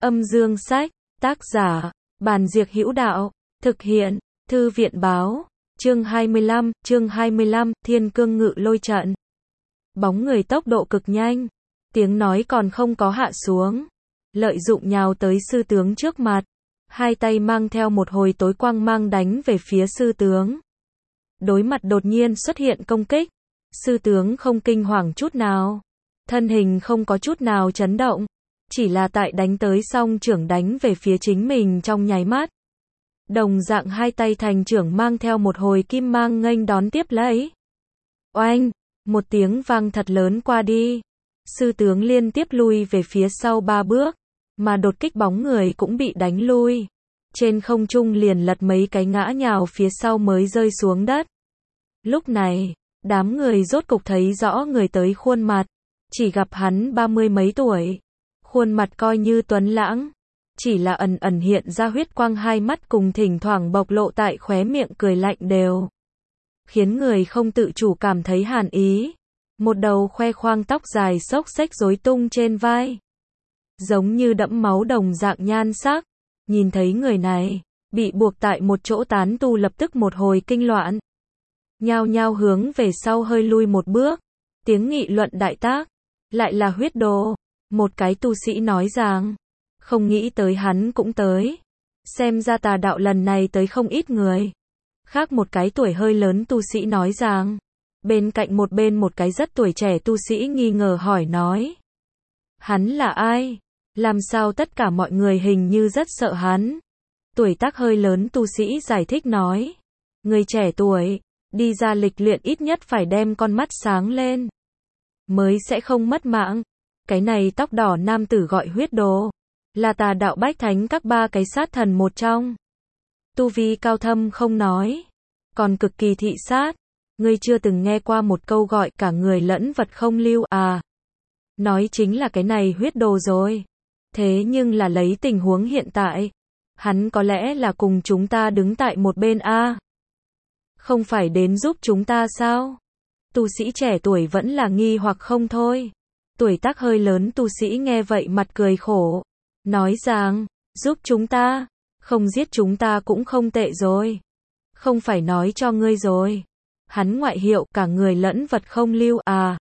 Âm dương sách, tác giả, Bàn Diệc Hữu Đạo, thực hiện, Thư viện báo, chương 25, Thiên Cương Ngự Lôi Trận. Bóng người tốc độ cực nhanh, tiếng nói còn không có hạ xuống, lợi dụng nhào tới sư tướng trước mặt, hai tay mang theo một hồi tối quang mang đánh về phía sư tướng. Đối mặt đột nhiên xuất hiện công kích, sư tướng không kinh hoàng chút nào, thân hình không có chút nào chấn động, chỉ là tại đánh tới song trưởng đánh về phía chính mình trong nháy mắt. Đồng dạng hai tay thành trưởng mang theo một hồi kim mang nghênh đón tiếp lấy. Oanh, một tiếng vang thật lớn qua đi. Sư tướng liên tiếp lui về phía sau 3 bước, mà đột kích bóng người cũng bị đánh lui. Trên không trung liền lật mấy cái ngã nhào phía sau mới rơi xuống đất. Lúc này, đám người rốt cục thấy rõ người tới khuôn mặt, chỉ gặp hắn 30 mấy tuổi. Khuôn mặt coi như tuấn lãng, chỉ là ẩn ẩn hiện ra huyết quang, hai mắt cùng thỉnh thoảng bộc lộ tại khóe miệng cười lạnh đều khiến người không tự chủ cảm thấy hàn ý. Một đầu khoe khoang tóc dài xốc xếch rối tung trên vai, giống như đẫm máu đồng dạng nhan sắc. Nhìn thấy người này bị buộc tại một chỗ, tán tu lập tức một hồi kinh loạn, nhao nhao hướng về sau hơi lui một bước. Tiếng nghị luận đại tác, lại là huyết đồ. Một cái tu sĩ nói rằng, không nghĩ tới hắn cũng tới, xem ra tà đạo lần này tới không ít người. Khác một cái tuổi hơi lớn tu sĩ nói rằng, bên cạnh một cái rất tuổi trẻ tu sĩ nghi ngờ hỏi nói, hắn là ai? Làm sao tất cả mọi người hình như rất sợ hắn? Tuổi tác hơi lớn tu sĩ giải thích nói, người trẻ tuổi, đi ra lịch luyện ít nhất phải đem con mắt sáng lên, mới sẽ không mất mạng. Cái này tóc đỏ nam tử gọi huyết đồ, là tà đạo bách thánh các 3 cái sát thần một trong. Tu vi cao thâm không nói, còn cực kỳ thị sát. Ngươi chưa từng nghe qua một câu gọi cả người lẫn vật không lưu à? Nói chính là cái này huyết đồ rồi. Thế nhưng là lấy tình huống hiện tại, hắn có lẽ là cùng chúng ta đứng tại một bên a? Không phải đến giúp chúng ta sao? Tu sĩ trẻ tuổi vẫn là nghi hoặc không thôi. Tuổi tác hơi lớn tu sĩ nghe vậy mặt cười khổ, nói rằng, giúp chúng ta, không giết chúng ta cũng không tệ rồi. Không phải nói cho ngươi rồi, hắn ngoại hiệu cả người lẫn vật không lưu à?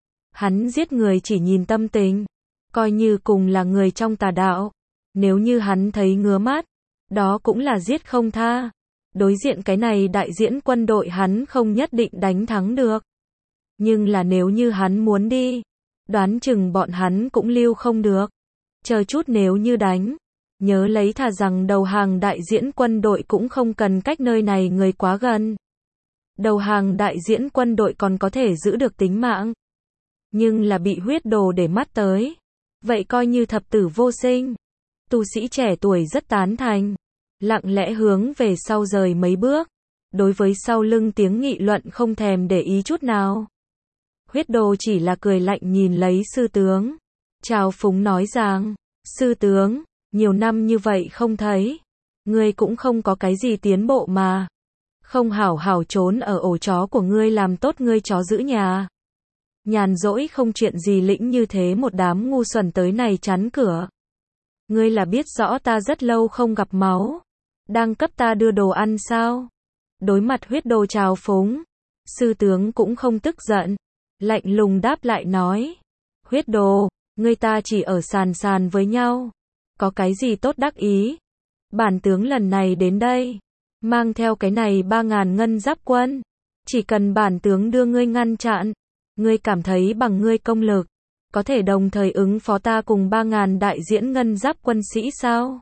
Hắn giết người chỉ nhìn tâm tình, coi như cùng là người trong tà đạo, nếu như hắn thấy ngứa mắt, đó cũng là giết không tha. Đối diện cái này đại diễn quân đội hắn không nhất định đánh thắng được, nhưng là nếu như hắn muốn đi, đoán chừng bọn hắn cũng lưu không được. Chờ chút nếu như đánh, nhớ lấy thà rằng đầu hàng đại diễn quân đội cũng không cần cách nơi này người quá gần. Đầu hàng đại diễn quân đội còn có thể giữ được tính mạng, nhưng là bị huyết đồ để mắt tới, vậy coi như thập tử vô sinh. Tu sĩ trẻ tuổi rất tán thành, lặng lẽ hướng về sau rời mấy bước, đối với sau lưng tiếng nghị luận không thèm để ý chút nào. Huyết đồ chỉ là cười lạnh nhìn lấy sư tướng, chào phúng nói rằng, sư tướng, nhiều năm như vậy không thấy, ngươi cũng không có cái gì tiến bộ mà, không hảo hảo trốn ở ổ chó của ngươi làm tốt ngươi chó giữ nhà. Nhàn rỗi không chuyện gì lĩnh như thế một đám ngu xuẩn tới này chắn cửa. Ngươi là biết rõ ta rất lâu không gặp máu, đang cấp ta đưa đồ ăn sao? Đối mặt huyết đồ chào phúng, sư tướng cũng không tức giận, lạnh lùng đáp lại nói, huyết đồ, ngươi ta chỉ ở sàn với nhau, có cái gì tốt đắc ý? Bản tướng lần này đến đây, mang theo cái này 3.000 ngân giáp quân, chỉ cần bản tướng đưa ngươi ngăn chặn, ngươi cảm thấy bằng ngươi công lực, có thể đồng thời ứng phó ta cùng 3.000 đại diễn ngân giáp quân sĩ sao?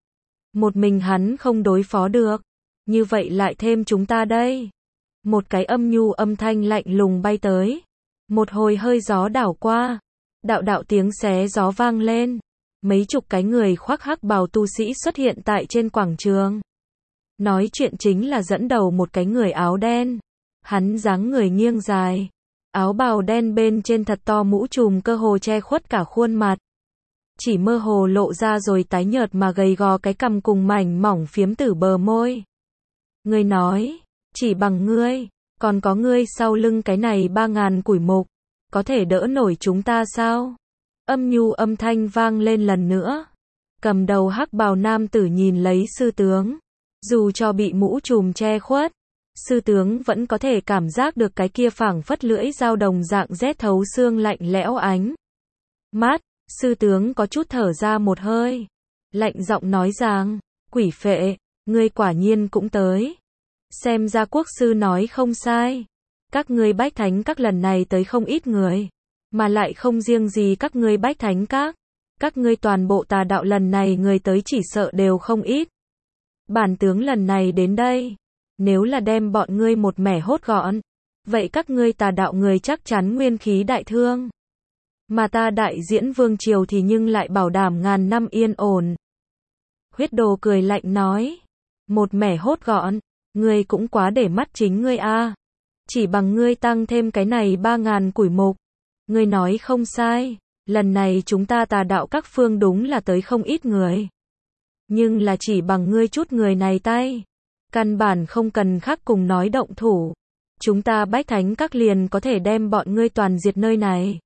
Một mình hắn không đối phó được, như vậy lại thêm chúng ta đây. Một cái âm nhu âm thanh lạnh lùng bay tới, một hồi hơi gió đảo qua, đạo tiếng xé gió vang lên, mấy chục cái người khoác hắc bào tu sĩ xuất hiện tại trên quảng trường. Nói chuyện chính là dẫn đầu một cái người áo đen, hắn dáng người nghiêng dài, áo bào đen bên trên thật to mũ trùm cơ hồ che khuất cả khuôn mặt, chỉ mơ hồ lộ ra rồi tái nhợt mà gầy gò cái cằm cùng mảnh mỏng phiếm tử bờ môi. Ngươi nói, chỉ bằng ngươi, còn có ngươi sau lưng cái này 3.000 củi mục, có thể đỡ nổi chúng ta sao? Âm nhu âm thanh vang lên lần nữa. Cầm đầu hắc bào nam tử nhìn lấy sư tướng. Dù cho bị mũ trùm che khuất, sư tướng vẫn có thể cảm giác được cái kia phảng phất lưỡi dao đồng dạng rét thấu xương lạnh lẽo ánh mắt. Sư tướng có chút thở ra một hơi, lạnh giọng nói rằng, quỷ phệ, ngươi quả nhiên cũng tới. Xem ra quốc sư nói không sai. Các ngươi Bách Thánh Các lần này tới không ít người, mà lại không riêng gì các ngươi Bách Thánh Các. Các ngươi toàn bộ tà đạo lần này người tới chỉ sợ đều không ít. Bản tướng lần này đến đây, nếu là đem bọn ngươi một mẻ hốt gọn, vậy các ngươi tà đạo người chắc chắn nguyên khí đại thương. Mà ta Đại Diễn Vương Triều thì nhưng lại bảo đảm ngàn năm yên ổn. Huyết Đồ cười lạnh nói, một mẻ hốt gọn, ngươi cũng quá để mắt chính ngươi a. Chỉ bằng ngươi tăng thêm cái này 3.000 củi mục. Ngươi nói không sai, lần này chúng ta tà đạo các phương đúng là tới không ít người. Nhưng là chỉ bằng ngươi chút người này tay, căn bản không cần khác cùng nói động thủ. Chúng ta Bách Thánh Các liền có thể đem bọn ngươi toàn diệt nơi này.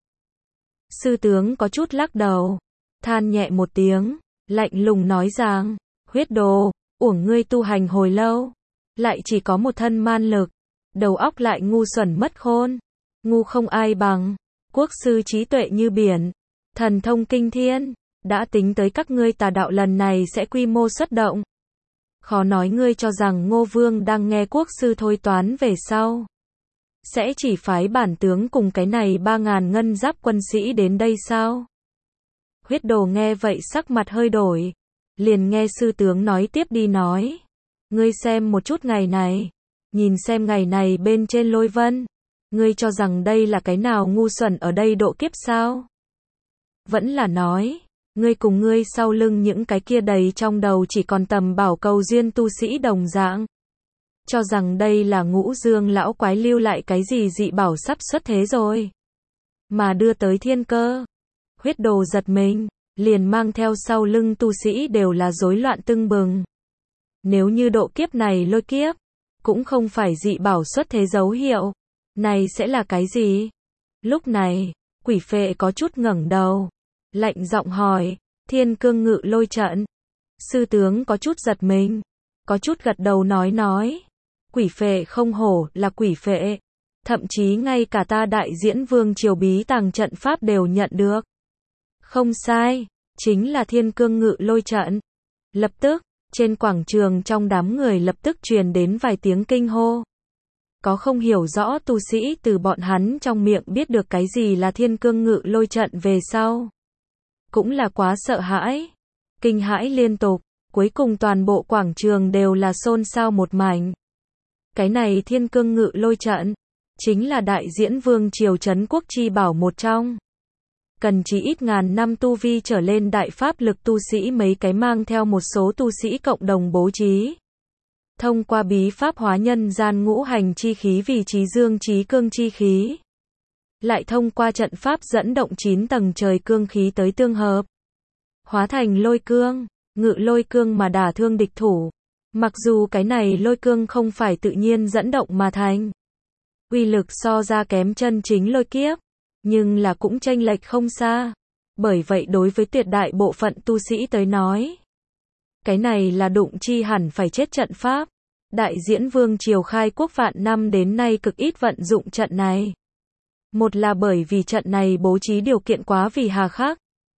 Sư tướng có chút lắc đầu, than nhẹ một tiếng, lạnh lùng nói rằng, Huyết Đồ, uổng ngươi tu hành hồi lâu, lại chỉ có một thân man lực, đầu óc lại ngu xuẩn mất khôn, ngu không ai bằng. Quốc sư trí tuệ như biển, thần thông kinh thiên, đã tính tới các ngươi tà đạo lần này sẽ quy mô xuất động. Khó nói ngươi cho rằng Ngô Vương đang nghe quốc sư thôi toán về sau, sẽ chỉ phái bản tướng cùng cái này 3.000 ngân giáp quân sĩ đến đây sao? Huyết Đồ nghe vậy sắc mặt hơi đổi, liền nghe sư tướng nói tiếp đi nói, ngươi xem một chút ngày này, nhìn xem ngày này bên trên lôi vân, ngươi cho rằng đây là cái nào ngu xuẩn ở đây độ kiếp sao? Vẫn là nói, ngươi cùng ngươi sau lưng những cái kia đầy trong đầu chỉ còn tầm bảo cầu duyên tu sĩ đồng dạng, cho rằng đây là Ngũ Dương lão quái lưu lại cái gì dị bảo sắp xuất thế rồi, mà đưa tới thiên cơ. Huyết Đồ giật mình, liền mang theo sau lưng tu sĩ đều là rối loạn tưng bừng. Nếu như độ kiếp này lôi kiếp, cũng không phải dị bảo xuất thế dấu hiệu, này sẽ là cái gì? Lúc này, quỷ phệ có chút ngẩng đầu, lạnh giọng hỏi, Thiên Cương Ngự Lôi Trận. Sư tướng có chút giật mình, có chút gật đầu nói, quỷ phệ không hổ là quỷ phệ, thậm chí ngay cả ta Đại Diễn Vương Triều bí tàng trận pháp đều nhận được. Không sai, chính là Thiên Cương Ngự Lôi Trận. Lập tức, trên quảng trường trong đám người lập tức truyền đến vài tiếng kinh hô. Có không hiểu rõ tu sĩ từ bọn hắn trong miệng biết được cái gì là Thiên Cương Ngự Lôi Trận về sau, cũng là quá sợ hãi, kinh hãi liên tục, cuối cùng toàn bộ quảng trường đều là xôn xao một mảnh. Cái này Thiên Cương Ngự Lôi Trận, chính là Đại Diễn Vương Triều trấn quốc chi bảo một trong. Cần chỉ ít ngàn năm tu vi trở lên đại pháp lực tu sĩ mấy cái mang theo một số tu sĩ cộng đồng bố trí. Thông qua bí pháp hóa nhân gian ngũ hành chi khí vì trí dương trí cương chi khí. Lại thông qua trận pháp dẫn động 9 tầng trời cương khí tới tương hợp. Hóa thành lôi cương, ngự lôi cương mà đả thương địch thủ. Mặc dù cái này lôi cương không phải tự nhiên dẫn động mà thành, uy lực so ra kém chân chính lôi kiếp, nhưng là cũng chênh lệch không xa. Bởi vậy đối với tuyệt đại bộ phận tu sĩ tới nói, cái này là đụng chi hẳn phải chết trận pháp. Đại Diễn Vương Triều khai quốc vạn năm đến nay cực ít vận dụng trận này. Một là bởi vì trận này bố trí điều kiện quá vì hà khắc.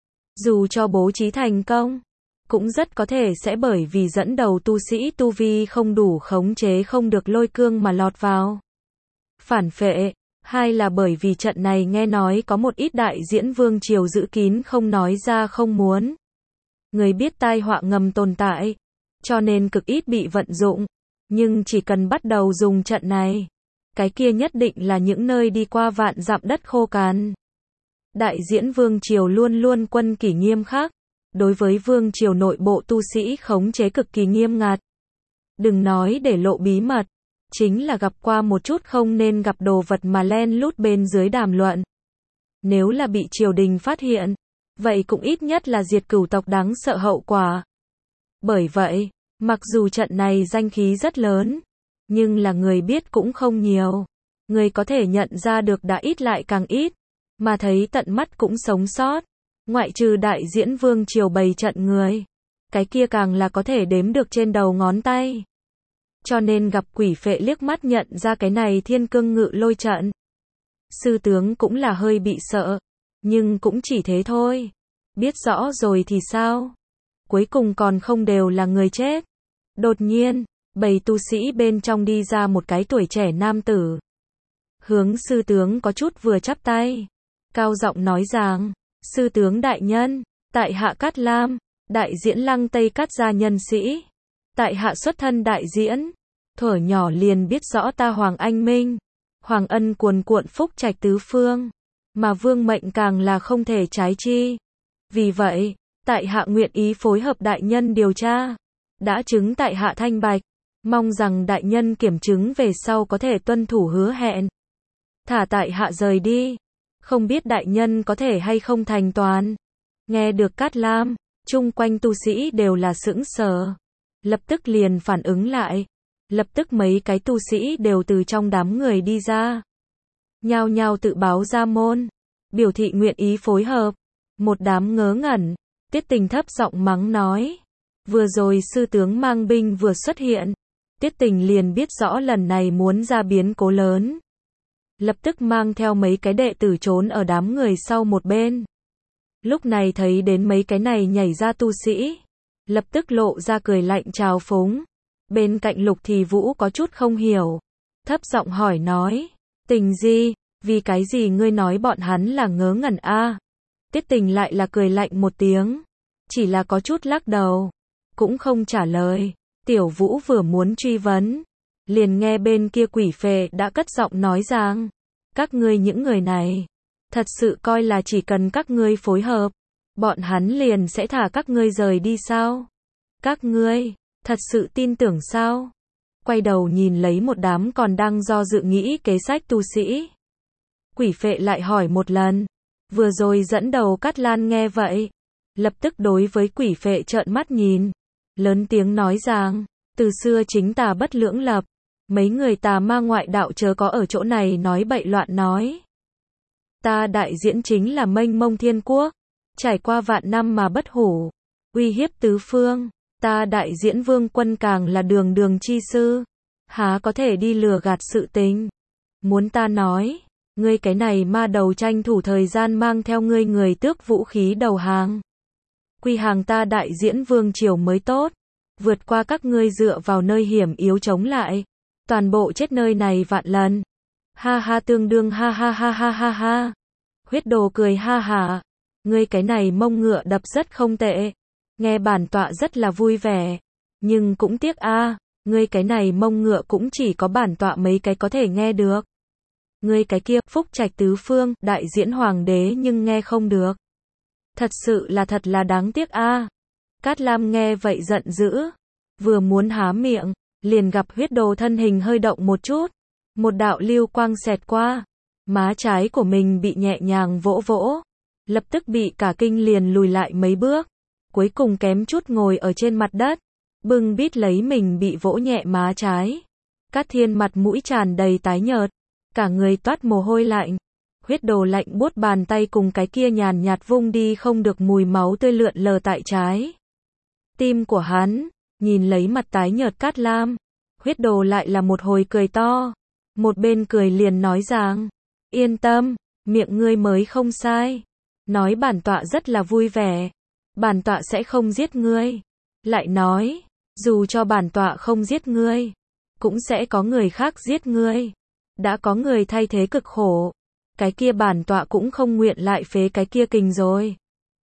Dù cho bố trí thành công, cũng rất có thể sẽ bởi vì dẫn đầu tu sĩ tu vi không đủ khống chế không được lôi cương mà lọt vào phản phệ. Hai là bởi vì trận này nghe nói có một ít Đại Diễn Vương Triều giữ kín không nói ra không muốn. Người biết tai họa ngầm tồn tại, cho nên cực ít bị vận dụng. Nhưng chỉ cần bắt đầu dùng trận này, cái kia nhất định là những nơi đi qua vạn dặm đất khô cằn. Đại Diễn Vương Triều luôn luôn quân kỷ nghiêm khắc, đối với Vương Triều nội bộ tu sĩ khống chế cực kỳ nghiêm ngặt. Đừng nói để lộ bí mật, chính là gặp qua một chút không nên gặp đồ vật mà len lút bên dưới đàm luận. Nếu là bị triều đình phát hiện, vậy cũng ít nhất là diệt cửu tộc đáng sợ hậu quả. Bởi vậy, mặc dù trận này danh khí rất lớn, nhưng là người biết cũng không nhiều. Người có thể nhận ra được đã ít lại càng ít, mà thấy tận mắt cũng sống sót. Ngoại trừ đại diễn vương triều bày trận người, cái kia càng là có thể đếm được trên đầu ngón tay. Cho nên gặp quỷ phệ liếc mắt nhận ra cái này thiên cương ngự lôi trận. Sư tướng cũng là hơi bị sợ, nhưng cũng chỉ thế thôi. Biết rõ rồi thì sao? Cuối cùng còn không đều là người chết. Đột nhiên, bầy tu sĩ bên trong đi ra một cái tuổi trẻ nam tử. Hướng sư tướng có chút vừa chắp tay. Cao giọng nói rằng, sư tướng đại nhân, tại hạ Cát Lam, đại diễn Lăng Tây Cát gia nhân sĩ. Tại hạ xuất thân đại diễn, thuở nhỏ liền biết rõ ta Hoàng Anh Minh, Hoàng ân cuồn cuộn phúc trạch tứ phương, mà vương mệnh càng là không thể trái chi. Vì vậy, tại hạ nguyện ý phối hợp đại nhân điều tra, đã chứng tại hạ thanh bạch, mong rằng đại nhân kiểm chứng về sau có thể tuân thủ hứa hẹn. Thả tại hạ rời đi, không biết đại nhân có thể hay không thành toàn. Nghe được Cát Lam, chung quanh tu sĩ đều là sững sờ, lập tức liền phản ứng lại. Lập tức mấy cái tu sĩ đều từ trong đám người đi ra. Nhao nhao tự báo ra môn, biểu thị nguyện ý phối hợp. Một đám ngớ ngẩn, Tiết Tình thấp giọng mắng nói. Vừa rồi sư tướng mang binh vừa xuất hiện, Tiết Tình liền biết rõ lần này muốn ra biến cố lớn. Lập tức mang theo mấy cái đệ tử trốn ở đám người sau một bên. Lúc này thấy đến mấy cái này nhảy ra tu sĩ, lập tức lộ ra cười lạnh trào phúng. Bên cạnh Lục Thì Vũ có chút không hiểu, thấp giọng hỏi nói, Tình gì, vì cái gì ngươi nói bọn hắn là ngớ ngẩn a? Tiết Tình lại là cười lạnh một tiếng, chỉ là có chút lắc đầu, cũng không trả lời. Tiểu Vũ vừa muốn truy vấn, liền nghe bên kia quỷ phệ đã cất giọng nói rằng, các ngươi những người này, thật sự coi là chỉ cần các ngươi phối hợp, bọn hắn liền sẽ thả các ngươi rời đi sao? Các ngươi thật sự tin tưởng sao? Quay đầu nhìn lấy một đám còn đang do dự nghĩ kế sách tu sĩ. Quỷ phệ lại hỏi một lần. Vừa rồi dẫn đầu Cát Lan nghe vậy, lập tức đối với quỷ phệ trợn mắt nhìn, lớn tiếng nói rằng, từ xưa chính tà bất lưỡng lập, mấy người tà ma ngoại đạo chớ có ở chỗ này nói bậy loạn nói. Ta đại diễn chính là mênh mông thiên quốc, trải qua vạn năm mà bất hủ, uy hiếp tứ phương. Ta đại diễn vương quân càng là đường đường chi sư, há có thể đi lừa gạt sự tình. Muốn ta nói, ngươi cái này ma đầu tranh thủ thời gian mang theo ngươi người tước vũ khí đầu hàng. Quy hàng ta đại diễn vương triều mới tốt, vượt qua các ngươi dựa vào nơi hiểm yếu chống lại, toàn bộ chết nơi này vạn lần. Ha ha tương đương ha ha ha ha ha ha. Huyết Đồ cười ha hả, ngươi cái này mông ngựa đập rất không tệ. Nghe bản tọa rất là vui vẻ, nhưng cũng tiếc a, ngươi cái này mông ngựa cũng chỉ có bản tọa mấy cái có thể nghe được. Ngươi cái kia, phúc trạch tứ phương, đại diễn hoàng đế nhưng nghe không được. Thật sự là thật là đáng tiếc a. Cát Lam nghe vậy giận dữ, vừa muốn há miệng, liền gặp Huyết Đồ thân hình hơi động một chút, một đạo lưu quang xẹt qua, má trái của mình bị nhẹ nhàng vỗ vỗ, lập tức bị cả kinh liền lùi lại mấy bước. Cuối cùng kém chút ngồi ở trên mặt đất, bưng bít lấy mình bị vỗ nhẹ má trái. Cát Thiên mặt mũi tràn đầy tái nhợt, cả người toát mồ hôi lạnh. Huyết Đồ lạnh buốt bàn tay cùng cái kia nhàn nhạt vung đi không được mùi máu tươi lượn lờ tại trái tim của hắn. Nhìn lấy mặt tái nhợt Cát Lam, Huyết Đồ lại là một hồi cười to, một bên cười liền nói rằng, yên tâm, miệng ngươi mới không sai, nói bản tọa rất là vui vẻ. Bản tọa sẽ không giết ngươi. Lại nói, dù cho bản tọa không giết ngươi, cũng sẽ có người khác giết ngươi. Đã có người thay thế cực khổ, cái kia bản tọa cũng không nguyện lại phế cái kia kình rồi.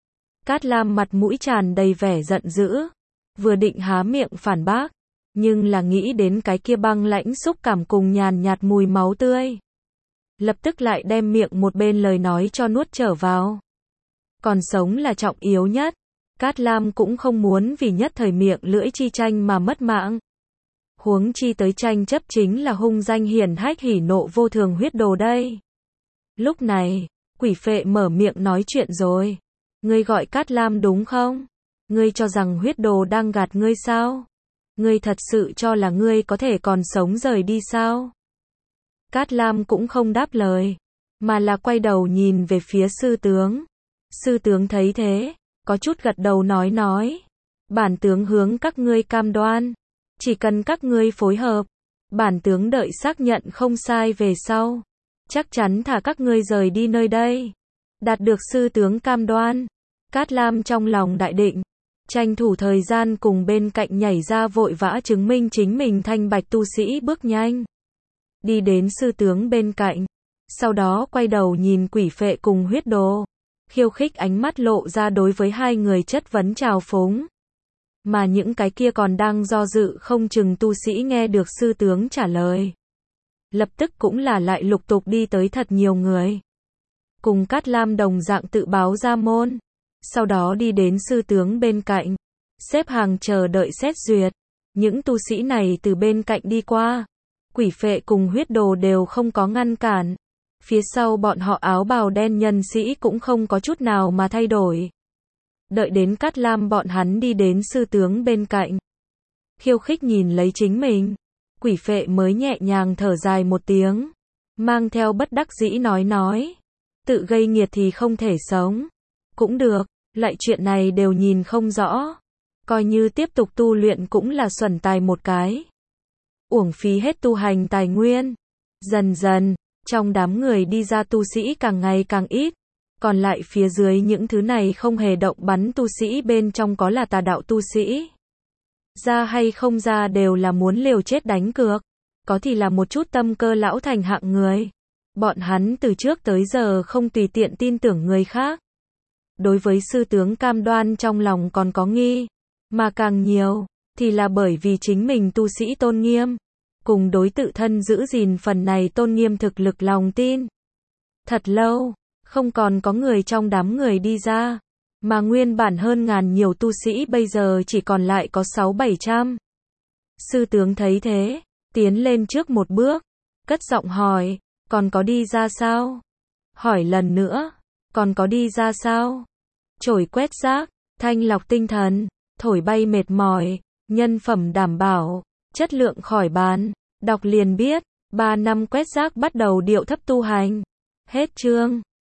Cát Lam mặt mũi tràn đầy vẻ giận dữ, vừa định há miệng phản bác, nhưng là nghĩ đến cái kia băng lãnh xúc cảm cùng nhàn nhạt mùi máu tươi. Lập tức lại đem miệng một bên lời nói cho nuốt trở vào. Còn sống là trọng yếu nhất. Cát Lam cũng không muốn vì nhất thời miệng lưỡi chi tranh mà mất mạng. Huống chi tới tranh chấp chính là hung danh hiển hách hỉ nộ vô thường Huyết Đồ đây. Lúc này, quỷ phệ mở miệng nói chuyện rồi. Ngươi gọi Cát Lam đúng không? Ngươi cho rằng Huyết Đồ đang gạt ngươi sao? Ngươi thật sự cho là ngươi có thể còn sống rời đi sao? Cát Lam cũng không đáp lời, mà là quay đầu nhìn về phía sư tướng. Sư tướng thấy thế, có chút gật đầu nói. Bản tướng hướng các ngươi cam đoan. Chỉ cần các ngươi phối hợp. Bản tướng đợi xác nhận không sai về sau. Chắc chắn thả các ngươi rời đi nơi đây. Đạt được sư tướng cam đoan. Cát Lam trong lòng đại định. Tranh thủ thời gian cùng bên cạnh nhảy ra vội vã chứng minh chính mình thanh bạch tu sĩ bước nhanh. Đi đến sư tướng bên cạnh. Sau đó quay đầu nhìn quỷ phệ cùng huyết đồ. Khiêu khích ánh mắt lộ ra đối với hai người chất vấn trào phúng. Mà những cái kia còn đang do dự không chừng tu sĩ nghe được sư tướng trả lời. Lập tức cũng là lại lục tục đi tới thật nhiều người. Cùng Cát Lam đồng dạng tự báo ra môn. Sau đó đi đến sư tướng bên cạnh. Xếp hàng chờ đợi xét duyệt. Những tu sĩ này từ bên cạnh đi qua. Quỷ phệ cùng huyết đồ đều không có ngăn cản. Phía sau bọn họ áo bào đen nhân sĩ cũng không có chút nào mà thay đổi. Đợi đến Cát Lam bọn hắn đi đến sư tướng bên cạnh. Khiêu khích nhìn lấy chính mình. Quỷ phệ mới nhẹ nhàng thở dài một tiếng. Mang theo bất đắc dĩ nói. Tự gây nghiệt thì không thể sống. Cũng được, lại chuyện này đều nhìn không rõ. Coi như tiếp tục tu luyện cũng là xuẩn tài một cái. Uổng phí hết tu hành tài nguyên. Dần dần, trong đám người đi ra tu sĩ càng ngày càng ít. Còn lại phía dưới những thứ này không hề động bắn tu sĩ bên trong có là tà đạo tu sĩ. Ra hay không ra đều là muốn liều chết đánh cược. Có thì là một chút tâm cơ lão thành hạng người. Bọn hắn từ trước tới giờ không tùy tiện tin tưởng người khác. Đối với sư tướng cam đoan trong lòng còn có nghi. Mà càng nhiều, thì là bởi vì chính mình tu sĩ tôn nghiêm. Cùng đối tự thân giữ gìn phần này tôn nghiêm thực lực lòng tin. Thật lâu, không còn có người trong đám người đi ra. Mà nguyên bản hơn ngàn nhiều tu sĩ bây giờ chỉ còn lại có 600-700. Sư tướng thấy thế, tiến lên trước một bước. Cất giọng hỏi, còn có đi ra sao? Hỏi lần nữa, còn có đi ra sao? Chổi quét rác, thanh lọc tinh thần, thổi bay mệt mỏi, nhân phẩm đảm bảo, chất lượng khỏi bàn. Đọc liền biết, 3 năm quét rác bắt đầu điệu thấp tu hành. Hết chương.